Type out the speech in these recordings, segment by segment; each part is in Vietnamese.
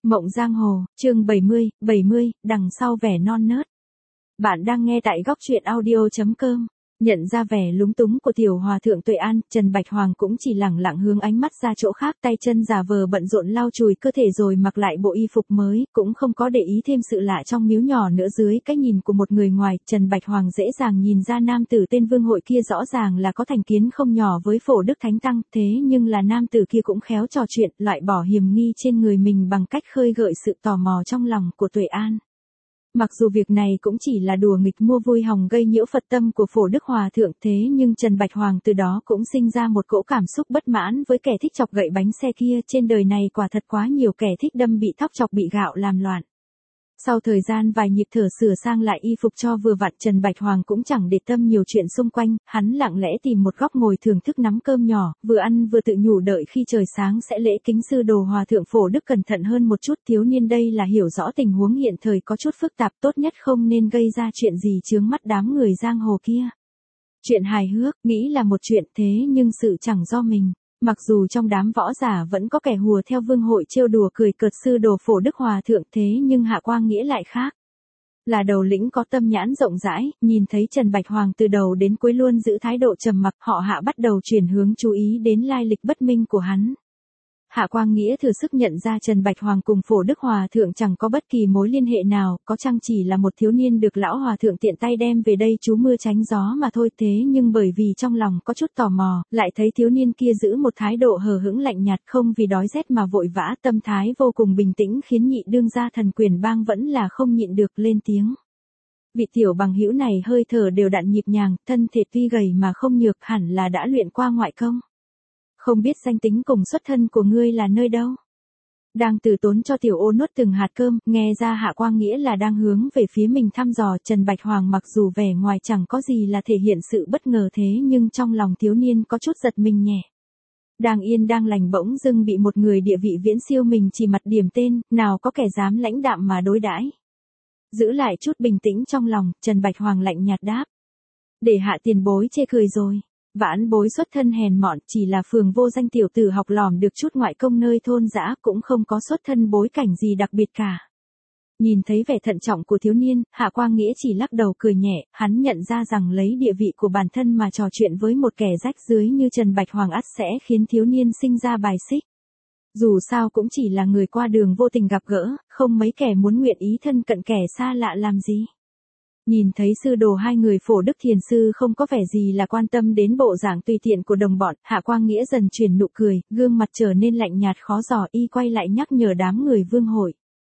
Mộng Giang Hồ, chương 70, đằng sau vẻ non nớt. Bạn đang nghe tại góc truyện audio.com. Nhận ra vẻ lúng túng của tiểu hòa thượng Tuệ An, Trần Bạch Hoàng cũng chỉ lẳng lặng hướng ánh mắt ra chỗ khác, tay chân giả vờ bận rộn lau chùi cơ thể rồi mặc lại bộ y phục mới, cũng không có để ý thêm sự lạ trong miếu nhỏ nữa. Dưới cái nhìn của một người ngoài, Trần Bạch Hoàng dễ dàng nhìn ra nam tử tên Vương Hội kia rõ ràng là có thành kiến không nhỏ với Phổ Đức Thánh Tăng, thế nhưng là nam tử kia cũng khéo trò chuyện, loại bỏ hiềm nghi trên người mình bằng cách khơi gợi sự tò mò trong lòng của Tuệ An. Mặc dù việc này cũng chỉ là đùa nghịch mua vui hòng gây nhiễu Phật tâm của Phổ Đức Hòa Thượng, thế nhưng Trần Bạch Hoàng từ đó cũng sinh ra một cỗ cảm xúc bất mãn với kẻ thích chọc gậy bánh xe kia. Trên đời này quả thật quá nhiều kẻ thích đâm bị thóc chọc bị gạo làm loạn. Sau thời gian vài nhịp thở sửa sang lại y phục cho vừa vặn, Trần Bạch Hoàng cũng chẳng để tâm nhiều chuyện xung quanh, hắn lặng lẽ tìm một góc ngồi thưởng thức nắm cơm nhỏ, vừa ăn vừa tự nhủ đợi khi trời sáng sẽ lễ kính sư đồ Hòa Thượng Phổ Đức cẩn thận hơn một chút. Thiếu niên đây là hiểu rõ tình huống hiện thời có chút phức tạp, tốt nhất không nên gây ra chuyện gì chướng mắt đám người giang hồ kia. Chuyện hài hước, nghĩ là một chuyện, thế nhưng sự chẳng do mình. Mặc dù trong đám võ giả vẫn có kẻ hùa theo Vương Hội trêu đùa cười cợt sư đồ Phổ Đức Hòa Thượng, thế nhưng Hạ Quang Nghĩa lại khác. Là đầu lĩnh có tâm nhãn rộng rãi, nhìn thấy Trần Bạch Hoàng từ đầu đến cuối luôn giữ thái độ trầm mặc, họ Hạ bắt đầu chuyển hướng chú ý đến lai lịch bất minh của hắn. Hạ Quang Nghĩa thừa sức nhận ra Trần Bạch Hoàng cùng Phổ Đức Hòa Thượng chẳng có bất kỳ mối liên hệ nào, có chăng chỉ là một thiếu niên được lão Hòa Thượng tiện tay đem về đây trú mưa tránh gió mà thôi. Thế nhưng bởi vì trong lòng có chút tò mò, lại thấy thiếu niên kia giữ một thái độ hờ hững lạnh nhạt, không vì đói rét mà vội vã, tâm thái vô cùng bình tĩnh, khiến nhị đương gia Thần Quyền Bang vẫn là không nhịn được lên tiếng. Vị tiểu bằng hữu này hơi thở đều đặn nhịp nhàng, thân thể tuy gầy mà không nhược, hẳn là đã luyện qua ngoại công. Không biết danh tính cùng xuất thân của ngươi là nơi đâu? Đang từ tốn cho tiểu ô nuốt từng hạt cơm, nghe ra Hạ Quang Nghĩa là đang hướng về phía mình thăm dò. Trần Bạch Hoàng mặc dù vẻ ngoài chẳng có gì là thể hiện sự bất ngờ, thế nhưng trong lòng thiếu niên có chút giật mình nhẹ. Đang yên đang lành bỗng dưng bị một người địa vị viễn siêu mình chỉ mặt điểm tên, nào có kẻ dám lãnh đạm mà đối đãi. Giữ lại chút bình tĩnh trong lòng, Trần Bạch Hoàng lạnh nhạt đáp. Để Hạ tiền bối chê cười rồi. Vãn bối xuất thân hèn mọn, chỉ là phường vô danh tiểu tử học lỏm được chút ngoại công nơi thôn dã, cũng không có xuất thân bối cảnh gì đặc biệt cả. Nhìn thấy vẻ thận trọng của thiếu niên, Hạ Quang Nghĩa chỉ lắc đầu cười nhẹ, hắn nhận ra rằng lấy địa vị của bản thân mà trò chuyện với một kẻ rách rưới như Trần Bạch Hoàng ắt sẽ khiến thiếu niên sinh ra bài xích. Dù sao cũng chỉ là người qua đường vô tình gặp gỡ, không mấy kẻ muốn nguyện ý thân cận kẻ xa lạ làm gì. Nhìn thấy sư đồ hai người Phổ Đức Thiền Sư không có vẻ gì là quan tâm đến bộ dạng tùy tiện của đồng bọn, Hạ Quang Nghĩa dần chuyển nụ cười, gương mặt trở nên lạnh nhạt khó dò, y quay lại nhắc nhở đám người Vương Hội.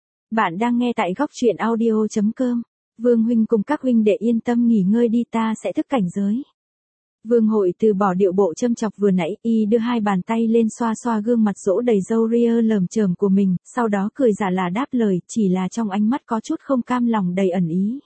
Bạn đang nghe tại góc truyện audio.com. Vương huynh cùng các huynh đệ yên tâm nghỉ ngơi đi, ta sẽ thức cảnh giới. Vương Hội từ bỏ điệu bộ châm chọc vừa nãy, y đưa hai bàn tay lên xoa xoa gương mặt rỗ đầy râu ria lởm chởm của mình, sau đó cười giả là đáp lời, chỉ là trong ánh mắt có chút không cam lòng đầy ẩn ý.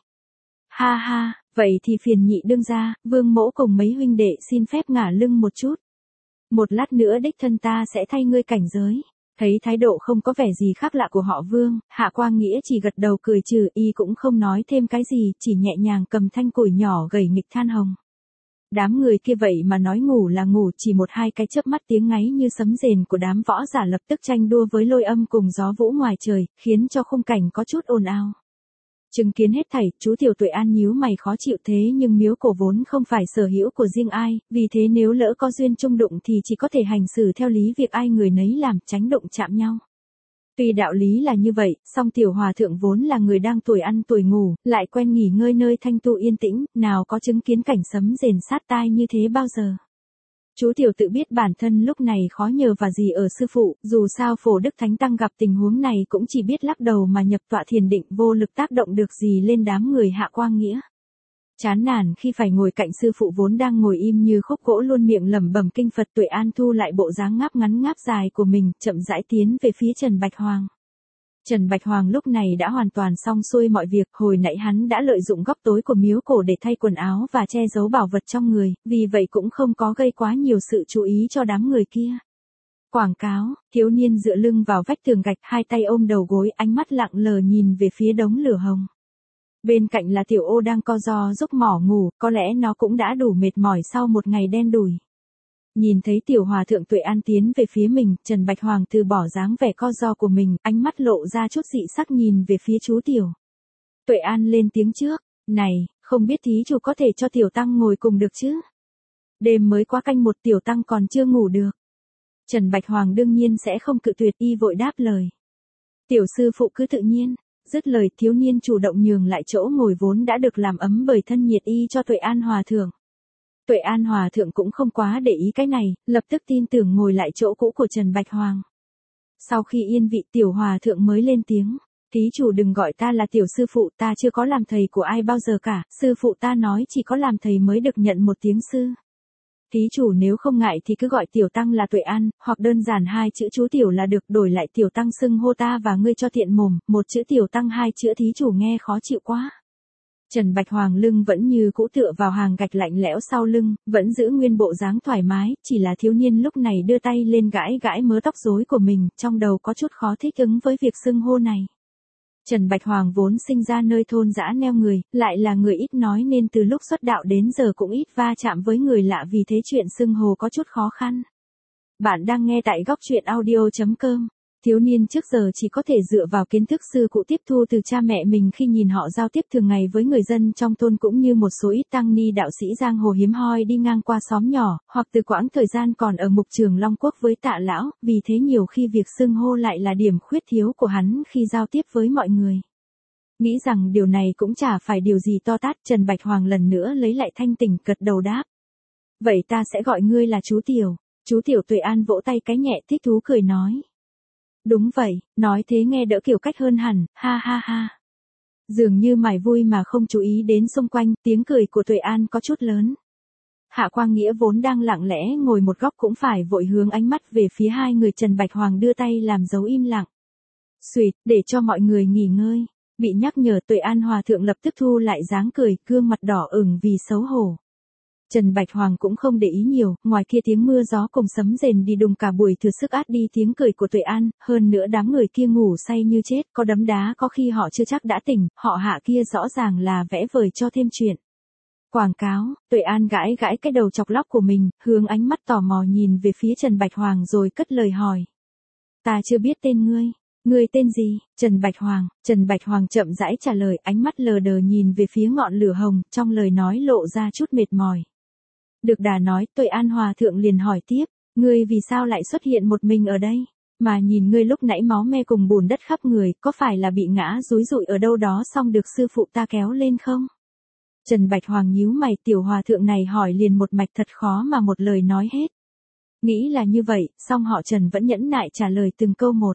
Ha ha, vậy thì phiền nhị đương gia, Vương mỗ cùng mấy huynh đệ xin phép ngả lưng một chút. Một lát nữa đích thân ta sẽ thay ngươi cảnh giới. Thấy thái độ không có vẻ gì khác lạ của họ Vương, Hạ Quang Nghĩa chỉ gật đầu cười trừ, y cũng không nói thêm cái gì, chỉ nhẹ nhàng cầm thanh củi nhỏ gẩy nghịch than hồng. Đám người kia vậy mà nói ngủ là ngủ, chỉ một hai cái chớp mắt tiếng ngáy như sấm rền của đám võ giả lập tức tranh đua với lôi âm cùng gió vũ ngoài trời, khiến cho khung cảnh có chút ồn ào. Chứng kiến hết thảy, chú tiểu Tuệ An nhíu mày khó chịu, thế nhưng miếu cổ vốn không phải sở hữu của riêng ai, vì thế nếu lỡ có duyên chung đụng thì chỉ có thể hành xử theo lý việc ai người nấy làm, tránh đụng chạm nhau. Tuy đạo lý là như vậy, song tiểu hòa thượng vốn là người đang tuổi ăn tuổi ngủ, lại quen nghỉ ngơi nơi thanh tu yên tĩnh, nào có chứng kiến cảnh sấm rền sát tai như thế bao giờ. Chú tiểu tự biết bản thân lúc này khó nhờ và gì ở sư phụ, dù sao Phổ Đức Thánh Tăng gặp tình huống này cũng chỉ biết lắc đầu mà nhập tọa thiền định, vô lực tác động được gì lên đám người Hạ Quang Nghĩa. Chán nản khi phải ngồi cạnh sư phụ vốn đang ngồi im như khúc gỗ luôn miệng lẩm bẩm kinh Phật, Tuệ An thu lại bộ dáng ngáp ngắn ngáp dài của mình, chậm rãi tiến về phía Trần Bạch Hoàng. Trần Bạch Hoàng lúc này đã hoàn toàn xong xuôi mọi việc, hồi nãy hắn đã lợi dụng góc tối của miếu cổ để thay quần áo và che giấu bảo vật trong người, vì vậy cũng không có gây quá nhiều sự chú ý cho đám người kia. Quảng cáo, thiếu niên dựa lưng vào vách tường gạch, hai tay ôm đầu gối, ánh mắt lặng lờ nhìn về phía đống lửa hồng. Bên cạnh là tiểu ô đang co ro giúp mỏ ngủ, có lẽ nó cũng đã đủ mệt mỏi sau một ngày đen đủi. Nhìn thấy tiểu hòa thượng Tuệ An tiến về phía mình, Trần Bạch Hoàng từ bỏ dáng vẻ co ro của mình, ánh mắt lộ ra chút dị sắc nhìn về phía chú tiểu. Tuệ An lên tiếng trước, này, không biết thí chủ có thể cho tiểu tăng ngồi cùng được chứ? Đêm mới qua canh một, tiểu tăng còn chưa ngủ được. Trần Bạch Hoàng đương nhiên sẽ không cự tuyệt, y vội đáp lời. Tiểu sư phụ cứ tự nhiên. Dứt lời, thiếu niên chủ động nhường lại chỗ ngồi vốn đã được làm ấm bởi thân nhiệt y cho Tuệ An hòa thượng. Tuệ An hòa thượng cũng không quá để ý cái này, lập tức tin tưởng ngồi lại chỗ cũ của Trần Bạch Hoàng. Sau khi yên vị, tiểu hòa thượng mới lên tiếng. Thí chủ đừng gọi ta là tiểu sư phụ, ta chưa có làm thầy của ai bao giờ cả, sư phụ ta nói chỉ có làm thầy mới được nhận một tiếng sư. Thí chủ nếu không ngại thì cứ gọi tiểu tăng là Tuệ An, hoặc đơn giản hai chữ chú tiểu là được, đổi lại tiểu tăng xưng hô ta và ngươi cho tiện mồm, một chữ tiểu tăng hai chữ thí chủ nghe khó chịu quá. Trần Bạch Hoàng lưng vẫn như cũ tựa vào hàng gạch lạnh lẽo sau lưng, vẫn giữ nguyên bộ dáng thoải mái, chỉ là thiếu niên lúc này đưa tay lên gãi gãi mớ tóc rối của mình, trong đầu có chút khó thích ứng với việc xưng hô này. Trần Bạch Hoàng vốn sinh ra nơi thôn dã neo người, lại là người ít nói nên từ lúc xuất đạo đến giờ cũng ít va chạm với người lạ, vì thế chuyện xưng hô có chút khó khăn. Bạn đang nghe tại góc truyện audio.com. Thiếu niên trước giờ chỉ có thể dựa vào kiến thức sư cụ tiếp thu từ cha mẹ mình khi nhìn họ giao tiếp thường ngày với người dân trong thôn, cũng như một số ít tăng ni đạo sĩ giang hồ hiếm hoi đi ngang qua xóm nhỏ, hoặc từ quãng thời gian còn ở mục trường Long Quốc với Tạ lão, vì thế nhiều khi việc xưng hô lại là điểm khuyết thiếu của hắn khi giao tiếp với mọi người. Nghĩ rằng điều này cũng chả phải điều gì to tát, Trần Bạch Hoàng lần nữa lấy lại thanh tỉnh, gật đầu đáp. Vậy ta sẽ gọi ngươi là chú tiểu. Chú tiểu Tuệ An vỗ tay cái nhẹ, thích thú cười nói. Đúng vậy, nói thế nghe đỡ kiểu cách hơn hẳn, ha ha ha. Dường như mải vui mà không chú ý đến xung quanh, tiếng cười của Tuệ An có chút lớn. Hạ Quang Nghĩa vốn đang lặng lẽ ngồi một góc cũng phải vội hướng ánh mắt về phía hai người. Trần Bạch Hoàng đưa tay làm dấu im lặng. Xuyệt, để cho mọi người nghỉ ngơi. Bị nhắc nhở, Tuệ An hòa thượng lập tức thu lại dáng cười, gương mặt đỏ ửng vì xấu hổ. Trần Bạch Hoàng cũng không để ý nhiều, ngoài kia tiếng mưa gió cùng sấm rền đi đùng cả buổi, thừa sức át đi tiếng cười của Tuệ An, hơn nữa đám người kia ngủ say như chết, có đấm đá có khi họ chưa chắc đã tỉnh, họ Hạ kia rõ ràng là vẽ vời cho thêm chuyện. Quảng cáo, Tuệ An gãi gãi cái đầu chọc lóc của mình, hướng ánh mắt tò mò nhìn về phía Trần Bạch Hoàng rồi cất lời hỏi. Ta chưa biết tên ngươi. Ngươi tên gì? Trần Bạch Hoàng chậm rãi trả lời, ánh mắt lờ đờ nhìn về phía ngọn lửa hồng, trong lời nói lộ ra chút mệt mỏi. Được đà nói, Tuệ An hòa thượng liền hỏi tiếp, ngươi vì sao lại xuất hiện một mình ở đây? Mà nhìn ngươi lúc nãy máu me cùng bùn đất khắp người, có phải là bị ngã dúi dụi ở đâu đó xong được sư phụ ta kéo lên không? Trần Bạch Hoàng nhíu mày, tiểu hòa thượng này hỏi liền một mạch thật khó mà một lời nói hết. Nghĩ là như vậy, song họ Trần vẫn nhẫn nại trả lời từng câu một.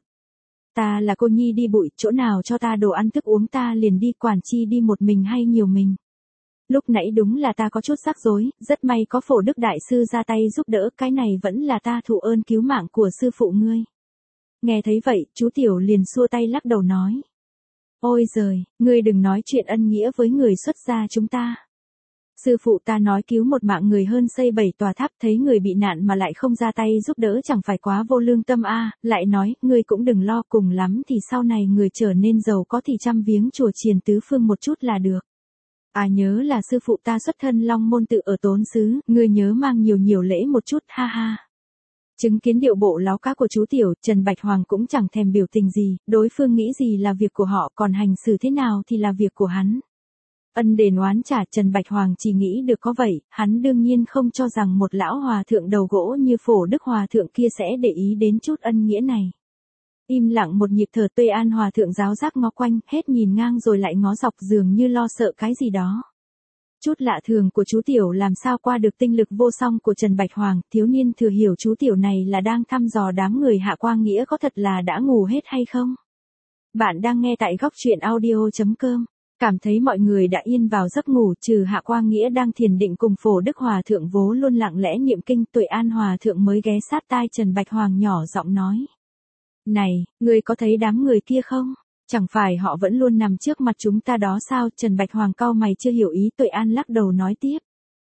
Ta là cô nhi đi bụi, chỗ nào cho ta đồ ăn thức uống ta liền đi, quản chi đi một mình hay nhiều mình. Lúc nãy đúng là ta có chút rắc rối, rất may có Phổ Đức Đại Sư ra tay giúp đỡ, cái này vẫn là ta thụ ơn cứu mạng của sư phụ ngươi. Nghe thấy vậy, chú tiểu liền xua tay lắc đầu nói. Ôi giời, ngươi đừng nói chuyện ân nghĩa với người xuất gia chúng ta. Sư phụ ta nói cứu một mạng người hơn xây 7 tòa tháp, thấy người bị nạn mà lại không ra tay giúp đỡ chẳng phải quá vô lương tâm a. Lại nói, ngươi cũng đừng lo, cùng lắm thì sau này người trở nên giàu có thì chăm viếng chùa chiền tứ phương một chút là được. À nhớ là sư phụ ta xuất thân Long Môn tự ở Tốn Xứ, ngươi nhớ mang nhiều nhiều lễ một chút, ha ha. Chứng kiến điệu bộ láo cá của chú tiểu, Trần Bạch Hoàng cũng chẳng thèm biểu tình gì, đối phương nghĩ gì là việc của họ, còn hành xử thế nào thì là việc của hắn. Ân đền oán trả, Trần Bạch Hoàng chỉ nghĩ được có vậy, hắn đương nhiên không cho rằng một lão hòa thượng đầu gỗ như Phổ Đức hòa thượng kia sẽ để ý đến chút ân nghĩa này. Im lặng một nhịp thở, Tuệ An hòa thượng giáo giác ngó quanh, hết nhìn ngang rồi lại ngó dọc, dường như lo sợ cái gì đó. Chút lạ thường của chú tiểu làm sao qua được tinh lực vô song của Trần Bạch Hoàng, thiếu niên thừa hiểu chú tiểu này là đang thăm dò đám người Hạ Quang Nghĩa có thật là đã ngủ hết hay không. Bạn đang nghe tại góc truyện audio.com. Cảm thấy mọi người đã yên vào giấc ngủ, trừ Hạ Quang Nghĩa đang thiền định cùng Phổ Đức hòa thượng vố luôn lặng lẽ niệm kinh, Tuệ An hòa thượng mới ghé sát tai Trần Bạch Hoàng nhỏ giọng nói. Này, ngươi có thấy đám người kia không? Chẳng phải họ vẫn luôn nằm trước mặt chúng ta đó sao? Trần Bạch Hoàng cau mày chưa hiểu ý, Tuệ An lắc đầu nói tiếp.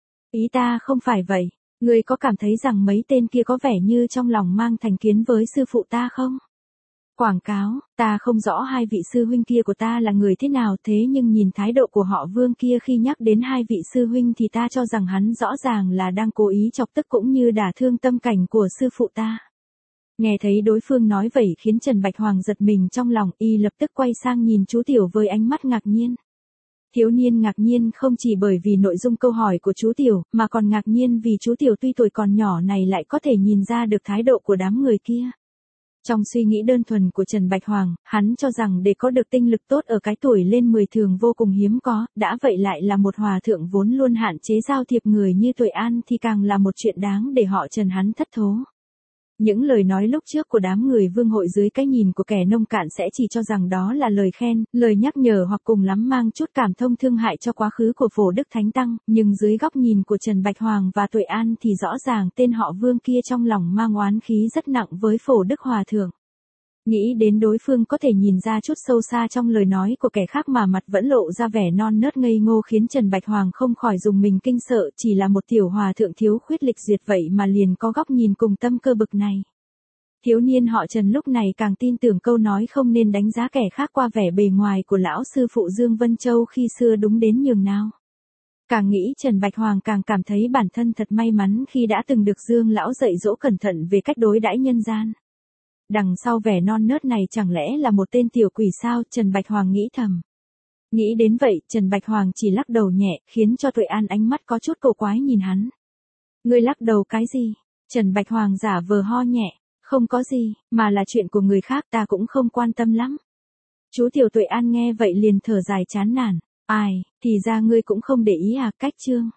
Ý ta không phải vậy, ngươi có cảm thấy rằng mấy tên kia có vẻ như trong lòng mang thành kiến với sư phụ ta không? Quảng cáo, ta không rõ hai vị sư huynh kia của ta là người thế nào, thế nhưng nhìn thái độ của họ Vương kia khi nhắc đến hai vị sư huynh thì ta cho rằng hắn rõ ràng là đang cố ý chọc tức cũng như đả thương tâm cảnh của sư phụ ta. Nghe thấy đối phương nói vậy khiến Trần Bạch Hoàng giật mình trong lòng, y lập tức quay sang nhìn chú Tiểu với ánh mắt ngạc nhiên. Thiếu niên ngạc nhiên không chỉ bởi vì nội dung câu hỏi của chú Tiểu, mà còn ngạc nhiên vì chú Tiểu tuy tuổi còn nhỏ này lại có thể nhìn ra được thái độ của đám người kia. Trong suy nghĩ đơn thuần của Trần Bạch Hoàng, hắn cho rằng để có được tinh lực tốt ở cái tuổi lên 10 thường vô cùng hiếm có, đã vậy lại là một hòa thượng vốn luôn hạn chế giao thiệp người như Tuệ An thì càng là một chuyện đáng để họ Trần hắn thất thố. Những lời nói lúc trước của đám người Vương hội dưới cái nhìn của kẻ nông cạn sẽ chỉ cho rằng đó là lời khen, lời nhắc nhở hoặc cùng lắm mang chút cảm thông thương hại cho quá khứ của Phổ Đức Thánh Tăng, nhưng dưới góc nhìn của Trần Bạch Hoàng và Tuệ An thì rõ ràng tên họ Vương kia trong lòng mang oán khí rất nặng với Phổ Đức Hòa Thượng. Nghĩ đến đối phương có thể nhìn ra chút sâu xa trong lời nói của kẻ khác mà mặt vẫn lộ ra vẻ non nớt ngây ngô khiến Trần Bạch Hoàng không khỏi dùng mình kinh sợ, chỉ là một tiểu hòa thượng thiếu khuyết lịch duyệt vậy mà liền có góc nhìn cùng tâm cơ bực này. Thiếu niên họ Trần lúc này càng tin tưởng câu nói không nên đánh giá kẻ khác qua vẻ bề ngoài của lão sư phụ Dương Vân Châu khi xưa đúng đến nhường nào. Càng nghĩ Trần Bạch Hoàng càng cảm thấy bản thân thật may mắn khi đã từng được Dương lão dạy dỗ cẩn thận về cách đối đãi nhân gian. Đằng sau vẻ non nớt này chẳng lẽ là một tên tiểu quỷ sao, Trần Bạch Hoàng nghĩ thầm. Nghĩ đến vậy, Trần Bạch Hoàng chỉ lắc đầu nhẹ, khiến cho Tuệ An ánh mắt có chút cổ quái nhìn hắn. Ngươi lắc đầu cái gì? Trần Bạch Hoàng giả vờ ho nhẹ, không có gì, mà là chuyện của người khác ta cũng không quan tâm lắm. Chú Tiểu Tuệ An nghe vậy liền thở dài chán nản, ai, thì ra ngươi cũng không để ý à, cách chương.